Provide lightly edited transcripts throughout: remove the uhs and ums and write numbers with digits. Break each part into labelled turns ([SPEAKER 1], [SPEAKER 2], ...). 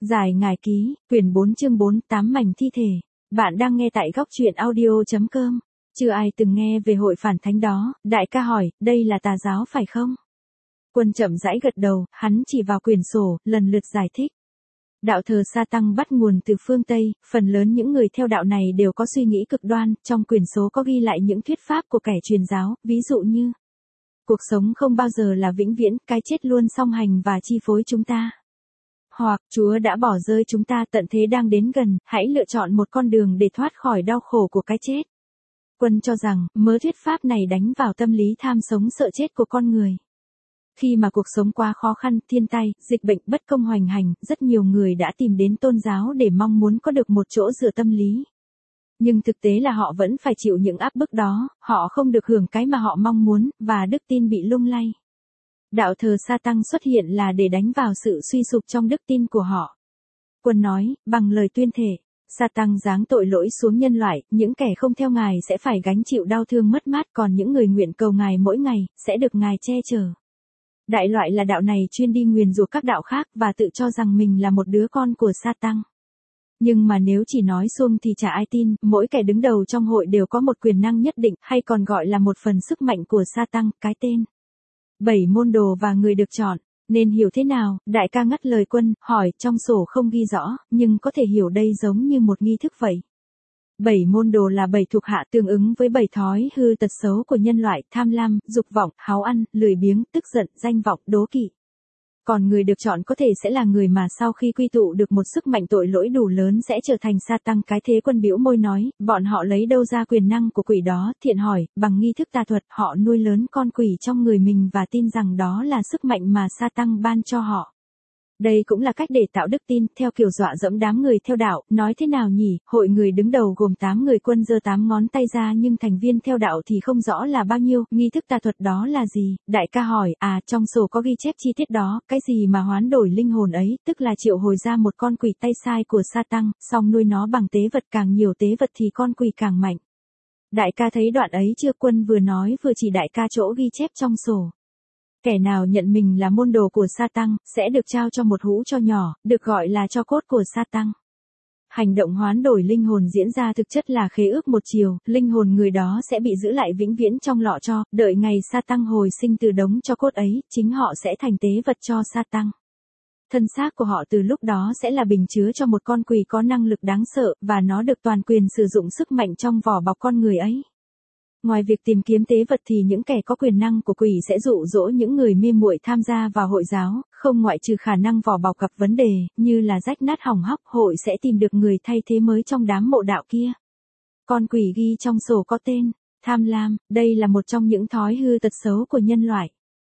[SPEAKER 1] Giải ngài ký, quyển 4 chương 4, 8 mảnh thi thể. Bạn đang nghe tại góc truyện audio.com. Chưa ai từng nghe về hội phản thánh đó, đại ca hỏi, đây là tà giáo phải không? Quân chậm rãi gật đầu, hắn chỉ vào quyển sổ, lần lượt giải thích. Đạo thờ sa tăng bắt nguồn từ phương Tây, phần lớn những người theo đạo này đều có suy nghĩ cực đoan, trong quyển số có ghi lại những thuyết pháp của kẻ truyền giáo, ví dụ như cuộc sống không bao giờ là vĩnh viễn, cái chết luôn song hành và chi phối chúng ta. Hoặc, Chúa đã bỏ rơi chúng ta, tận thế đang đến gần, hãy lựa chọn một con đường để thoát khỏi đau khổ của cái chết. Quân cho rằng, mớ thuyết pháp này đánh vào tâm lý tham sống sợ chết của con người. Khi mà cuộc sống quá khó khăn, thiên tai, dịch bệnh bất công hoành hành, rất nhiều người đã tìm đến tôn giáo để mong muốn có được một chỗ dựa tâm lý. Nhưng thực tế là họ vẫn phải chịu những áp bức đó, họ không được hưởng cái mà họ mong muốn, và đức tin bị lung lay. Đạo thờ sa tăng xuất hiện là để đánh vào sự suy sụp trong đức tin của họ. Quân nói, bằng lời tuyên thệ, sa tăng giáng tội lỗi xuống nhân loại, những kẻ không theo ngài sẽ phải gánh chịu đau thương mất mát, còn những người nguyện cầu ngài mỗi ngày, sẽ được ngài che chở. Đại loại là đạo này chuyên đi nguyền rủa các đạo khác và tự cho rằng mình là một đứa con của sa tăng. Nhưng mà nếu chỉ nói suông thì chả ai tin, mỗi kẻ đứng đầu trong hội đều có một quyền năng nhất định, hay còn gọi là một phần sức mạnh của sa tăng, cái tên 7 môn đồ và người được chọn. Nên hiểu thế nào? Đại ca ngắt lời Quân, hỏi, trong sổ không ghi rõ, nhưng có thể hiểu đây giống như một nghi thức vậy. 7 môn đồ là 7 thuộc hạ tương ứng với 7 thói hư tật xấu của nhân loại, tham lam, dục vọng, háo ăn, lười biếng, tức giận, danh vọng, đố kỵ. Còn người được chọn có thể sẽ là người mà sau khi quy tụ được một sức mạnh tội lỗi đủ lớn sẽ trở thành sa tăng. Cái thế Quân bĩu môi nói, bọn họ lấy đâu ra quyền năng của quỷ đó? Thiện hỏi, bằng nghi thức tà thuật, họ nuôi lớn con quỷ trong người mình và tin rằng đó là sức mạnh mà sa tăng ban cho họ. Đây cũng là cách để tạo đức tin, theo kiểu dọa dẫm đám người theo đạo, nói thế nào nhỉ? Hội người đứng đầu gồm 8 người. Quân giơ 8 ngón tay ra nhưng thành viên theo đạo thì không rõ là bao nhiêu, nghi thức tà thuật đó là gì? Đại ca hỏi, trong sổ có ghi chép chi tiết đó, cái gì mà hoán đổi linh hồn ấy, tức là triệu hồi ra một con quỷ tay sai của sa tăng, xong nuôi nó bằng tế vật, càng nhiều tế vật thì con quỷ càng mạnh. Đại ca thấy đoạn ấy chưa? Quân vừa nói vừa chỉ đại ca chỗ ghi chép trong sổ. Kẻ nào nhận mình là môn đồ của sa tăng, sẽ được trao cho một hũ tro nhỏ, được gọi là tro cốt của sa tăng. Hành động hoán đổi linh hồn diễn ra thực chất là khế ước một chiều, linh hồn người đó sẽ bị giữ lại vĩnh viễn trong lọ tro, đợi ngày sa tăng hồi sinh từ đống tro cốt ấy, chính họ sẽ thành tế vật cho sa tăng. Thân xác của họ từ lúc đó sẽ là bình chứa cho một con quỷ có năng lực đáng sợ, và nó được toàn quyền sử dụng sức mạnh trong vỏ bọc con người ấy. Ngoài việc tìm kiếm tế vật thì những kẻ có quyền năng của quỷ sẽ dụ dỗ những người mê muội tham gia vào hội giáo, không ngoại trừ khả năng vỏ bọc gặp vấn đề, như là rách nát hỏng hóc, hội sẽ tìm được người thay thế mới trong đám mộ đạo kia. Con quỷ ghi trong sổ có tên, tham lam, đây là một trong những thói hư tật xấu của nhân loại.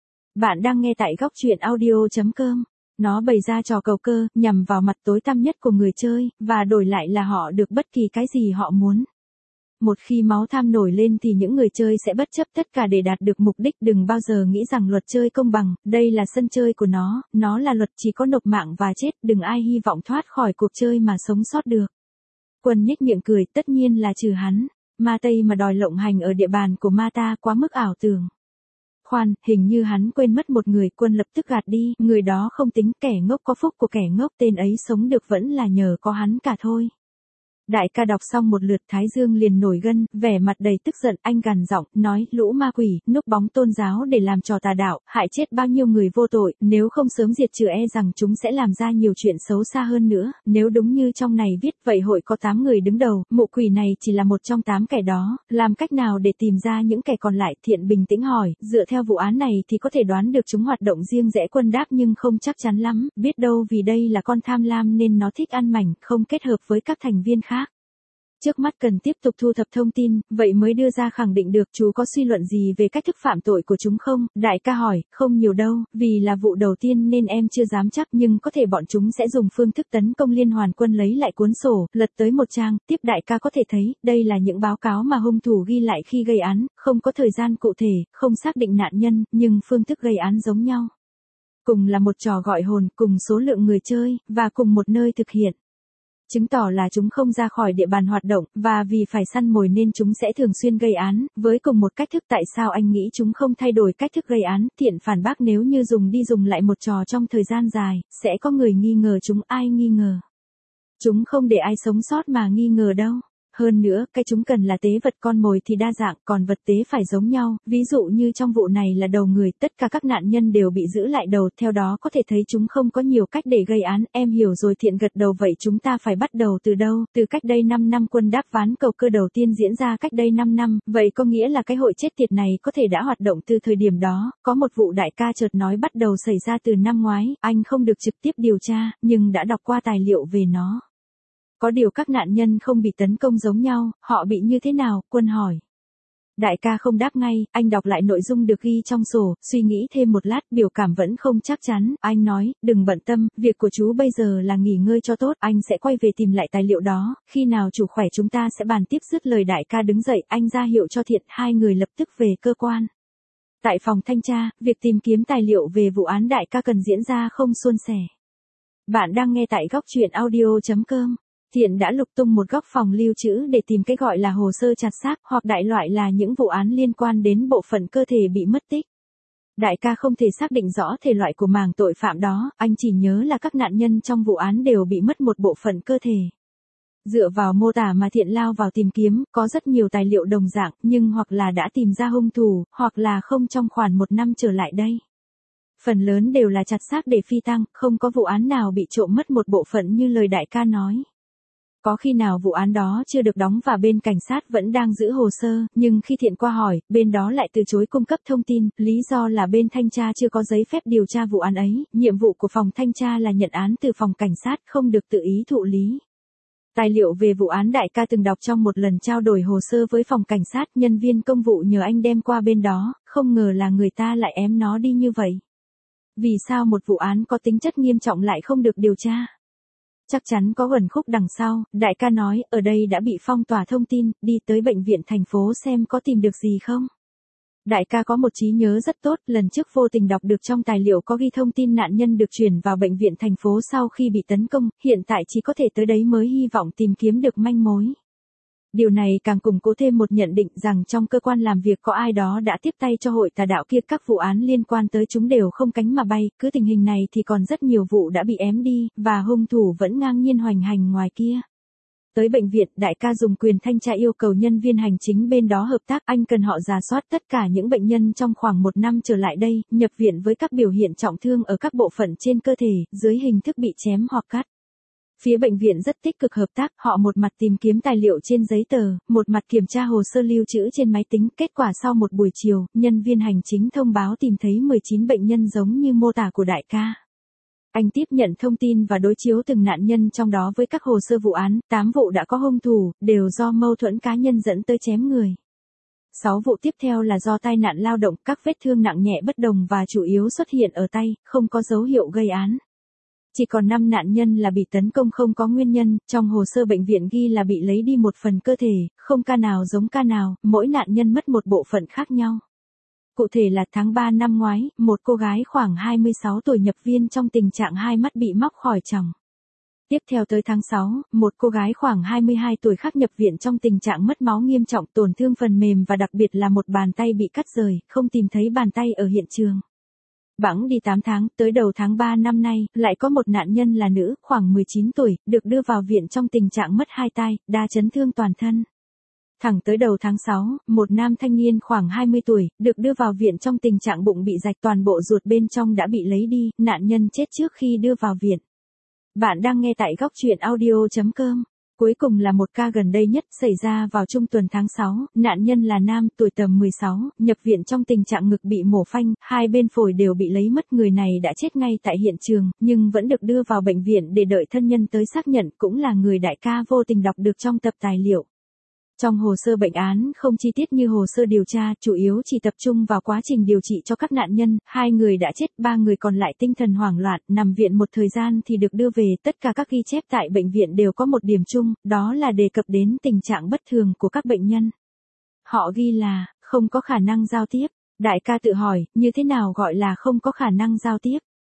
[SPEAKER 1] Bạn đang nghe tại góc truyện audio.com. Nó bày ra trò cầu cơ, nhằm vào mặt tối tăm nhất của người chơi, và đổi lại là họ được bất kỳ cái gì họ muốn. Một khi máu tham nổi lên thì những người chơi sẽ bất chấp tất cả để đạt được mục đích. Đừng bao giờ nghĩ rằng luật chơi công bằng, đây là sân chơi của nó là luật, chỉ có nộp mạng và chết, đừng ai hy vọng thoát khỏi cuộc chơi mà sống sót được. Quân nhếch miệng cười, tất nhiên là trừ hắn, ma Tây mà đòi lộng hành ở địa bàn của ma ta quá mức ảo tưởng. Khoan, hình như hắn quên mất một người. Quân lập tức gạt đi, người đó không tính, kẻ ngốc có phúc của kẻ ngốc, tên ấy sống được vẫn là nhờ có hắn cả thôi. Đại ca đọc xong một lượt Thái Dương liền nổi gân, vẻ mặt đầy tức giận, anh gằn giọng, nói, lũ ma quỷ, núp bóng tôn giáo để làm trò tà đạo, hại chết bao nhiêu người vô tội, nếu không sớm diệt trừ rằng chúng sẽ làm ra nhiều chuyện xấu xa hơn nữa. Nếu đúng như trong này viết, vậy hội có 8 người đứng đầu, mụ quỷ này chỉ là một trong 8 kẻ đó, làm cách nào để tìm ra những kẻ còn lại? Thiện bình tĩnh hỏi, dựa theo vụ án này thì có thể đoán được chúng hoạt động riêng rẽ. Quân đáp nhưng không chắc chắn lắm, biết đâu vì đây là con tham lam nên nó thích ăn mảnh, không kết hợp với các thành viên khác. Trước mắt cần tiếp tục thu thập thông tin, vậy mới đưa ra khẳng định được. Chú có suy luận gì về cách thức phạm tội của chúng không? Đại ca hỏi, không nhiều đâu, vì là vụ đầu tiên nên em chưa dám chắc, nhưng có thể bọn chúng sẽ dùng phương thức tấn công liên hoàn. Quân lấy lại cuốn sổ, lật tới một trang, tiếp đại ca có thể thấy, đây là những báo cáo mà hung thủ ghi lại khi gây án, không có thời gian cụ thể, không xác định nạn nhân, nhưng phương thức gây án giống nhau. Cùng là một trò gọi hồn, cùng số lượng người chơi, và cùng một nơi thực hiện. chứng tỏ là chúng không ra khỏi địa bàn hoạt động, và vì phải săn mồi nên chúng sẽ thường xuyên gây án, với cùng một cách thức. Tại sao anh nghĩ chúng không thay đổi cách thức gây án? Thiện phản bác, nếu như dùng đi dùng lại một trò trong thời gian dài, sẽ có người nghi ngờ chúng. Ai nghi ngờ? Chúng không để ai sống sót mà nghi ngờ đâu. Hơn nữa, cái chúng cần là tế vật, con mồi thì đa dạng, còn vật tế phải giống nhau, ví dụ như trong vụ này là đầu người, tất cả các nạn nhân đều bị giữ lại đầu, theo đó có thể thấy chúng không có nhiều cách để gây án. Em hiểu rồi. Thiện gật đầu. Vậy chúng ta phải bắt đầu từ đâu? Từ cách đây 5 năm quân đáp ván cầu cơ đầu tiên diễn ra cách đây 5 năm, vậy có nghĩa là cái hội chết tiệt này có thể đã hoạt động từ thời điểm đó. Có một vụ đại ca chợt nói bắt đầu xảy ra từ năm ngoái, anh không được trực tiếp điều tra, nhưng đã đọc qua tài liệu về nó. Có điều các nạn nhân không bị tấn công giống nhau, họ bị như thế nào? Quân hỏi. Đại ca không đáp ngay, anh đọc lại nội dung được ghi trong sổ, suy nghĩ thêm một lát, biểu cảm vẫn không chắc chắn. Anh nói, đừng bận tâm, việc của chú bây giờ là nghỉ ngơi cho tốt, anh sẽ quay về tìm lại tài liệu đó, khi nào chủ khỏe chúng ta sẽ bàn tiếp. Dứt lời đại ca đứng dậy, anh ra hiệu cho Thiện, hai người lập tức về cơ quan. Tại phòng thanh tra, việc tìm kiếm tài liệu về vụ án đại ca cần diễn ra không suôn sẻ. Bạn đang nghe tại góc truyện audio.com. Thiện đã lục tung một góc phòng lưu trữ để tìm cái gọi là hồ sơ chặt xác, hoặc đại loại là những vụ án liên quan đến bộ phận cơ thể bị mất tích. Đại ca không thể xác định rõ thể loại của mảng tội phạm đó, anh chỉ nhớ là các nạn nhân trong vụ án đều bị mất một bộ phận cơ thể. Dựa vào mô tả mà Thiện lao vào tìm kiếm, có rất nhiều tài liệu đồng dạng, nhưng hoặc là đã tìm ra hung thủ, hoặc là không trong khoảng 1 năm trở lại đây. Phần lớn đều là chặt xác để phi tang, không có vụ án nào bị trộm mất một bộ phận như lời đại ca nói. Có khi nào vụ án đó chưa được đóng và bên cảnh sát vẫn đang giữ hồ sơ, nhưng khi Thiện qua hỏi, bên đó lại từ chối cung cấp thông tin, lý do là bên thanh tra chưa có giấy phép điều tra vụ án ấy, nhiệm vụ của phòng thanh tra là nhận án từ phòng cảnh sát, không được tự ý thụ lý. Tài liệu về vụ án đại ca từng đọc trong một lần trao đổi hồ sơ với phòng cảnh sát, nhân viên công vụ nhờ anh đem qua bên đó, không ngờ là người ta lại ém nó đi như vậy. Vì sao một vụ án có tính chất nghiêm trọng lại không được điều tra? Chắc chắn có uẩn khúc đằng sau, đại ca nói, ở đây đã bị phong tỏa thông tin, đi tới bệnh viện thành phố xem có tìm được gì không. Đại ca có một trí nhớ rất tốt, lần trước vô tình đọc được trong tài liệu có ghi thông tin nạn nhân được chuyển vào bệnh viện thành phố sau khi bị tấn công, hiện tại chỉ có thể tới đấy mới hy vọng tìm kiếm được manh mối. Điều này càng củng cố thêm một nhận định rằng trong cơ quan làm việc có ai đó đã tiếp tay cho hội tà đạo kia, các vụ án liên quan tới chúng đều không cánh mà bay, cứ tình hình này thì còn rất nhiều vụ đã bị ém đi, và hung thủ vẫn ngang nhiên hoành hành ngoài kia. Tới bệnh viện, đại ca dùng quyền thanh tra yêu cầu nhân viên hành chính bên đó hợp tác, anh cần họ rà soát tất cả những bệnh nhân trong khoảng 1 năm trở lại đây, nhập viện với các biểu hiện trọng thương ở các bộ phận trên cơ thể, dưới hình thức bị chém hoặc cắt. Phía bệnh viện rất tích cực hợp tác, họ một mặt tìm kiếm tài liệu trên giấy tờ, một mặt kiểm tra hồ sơ lưu trữ trên máy tính. Kết quả sau một buổi chiều, nhân viên hành chính thông báo tìm thấy 19 bệnh nhân giống như mô tả của đại ca. Anh tiếp nhận thông tin và đối chiếu từng nạn nhân trong đó với các hồ sơ vụ án, 8 vụ đã có hung thủ, đều do mâu thuẫn cá nhân dẫn tới chém người. 6 vụ tiếp theo là do tai nạn lao động, các vết thương nặng nhẹ bất đồng và chủ yếu xuất hiện ở tay, không có dấu hiệu gây án. Chỉ còn 5 nạn nhân là bị tấn công không có nguyên nhân, trong hồ sơ bệnh viện ghi là bị lấy đi một phần cơ thể, không ca nào giống ca nào, mỗi nạn nhân mất một bộ phận khác nhau. Cụ thể là tháng 3 năm ngoái, một cô gái khoảng 26 tuổi nhập viện trong tình trạng hai mắt bị móc khỏi tròng. Tiếp theo tới tháng 6, một cô gái khoảng 22 tuổi khác nhập viện trong tình trạng mất máu nghiêm trọng, tổn thương phần mềm và đặc biệt là một bàn tay bị cắt rời, không tìm thấy bàn tay ở hiện trường. Bẵng đi 8 tháng, tới đầu tháng 3 năm nay, lại có một nạn nhân là nữ, khoảng 19 tuổi, được đưa vào viện trong tình trạng mất hai tay, đa chấn thương toàn thân. Thẳng tới đầu tháng 6, một nam thanh niên khoảng 20 tuổi, được đưa vào viện trong tình trạng bụng bị rạch, toàn bộ ruột bên trong đã bị lấy đi, nạn nhân chết trước khi đưa vào viện. Bạn đang nghe tại góc truyện audio.com. Cuối cùng là một ca gần đây nhất, xảy ra vào trung tuần tháng 6, nạn nhân là nam, tuổi tầm 16, nhập viện trong tình trạng ngực bị mổ phanh, hai bên phổi đều bị lấy mất. Người này đã chết ngay tại hiện trường, nhưng vẫn được đưa vào bệnh viện để đợi thân nhân tới xác nhận, cũng là người đại ca vô tình đọc được trong tập tài liệu. Trong hồ sơ bệnh án không chi tiết như hồ sơ điều tra, chủ yếu chỉ tập trung vào quá trình điều trị cho các nạn nhân, 2 người đã chết, 3 người còn lại tinh thần hoảng loạn, nằm viện một thời gian thì được đưa về. Tất cả các ghi chép tại bệnh viện đều có một điểm chung, đó là đề cập đến tình trạng bất thường của các bệnh nhân. Họ ghi là, không có khả năng giao tiếp. Đại ca tự hỏi, như thế nào gọi là không có khả năng giao tiếp?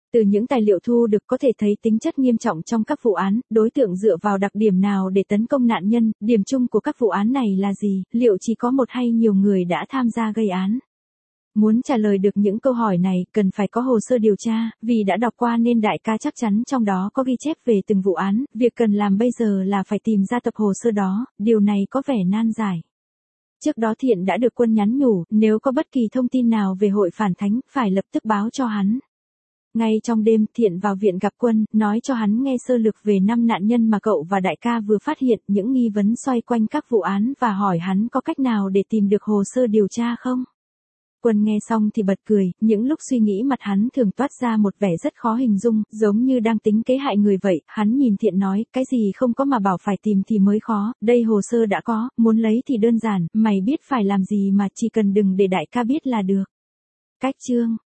[SPEAKER 1] Từ những tài liệu thu được có thể thấy tính chất nghiêm trọng trong các vụ án, đối tượng dựa vào đặc điểm nào để tấn công nạn nhân, điểm chung của các vụ án này là gì, liệu chỉ có một hay nhiều người đã tham gia gây án. Muốn trả lời được những câu hỏi này, cần phải có hồ sơ điều tra, vì đã đọc qua nên đại ca chắc chắn trong đó có ghi chép về từng vụ án, việc cần làm bây giờ là phải tìm ra tập hồ sơ đó, điều này có vẻ nan giải. Trước đó Thiện đã được Quân nhắn nhủ, nếu có bất kỳ thông tin nào về hội phản thánh, phải lập tức báo cho hắn. Ngay trong đêm, Thiện vào viện gặp Quân, nói cho hắn nghe sơ lược về 5 nạn nhân mà cậu và đại ca vừa phát hiện, những nghi vấn xoay quanh các vụ án và hỏi hắn có cách nào để tìm được hồ sơ điều tra không. Quân nghe xong thì bật cười, những lúc suy nghĩ mặt hắn thường toát ra một vẻ rất khó hình dung, giống như đang tính kế hại người vậy. Hắn nhìn Thiện nói, cái gì không có mà bảo phải tìm thì mới khó, đây hồ sơ đã có, muốn lấy thì đơn giản, mày biết phải làm gì mà chỉ cần đừng để đại ca biết là được. Cách chương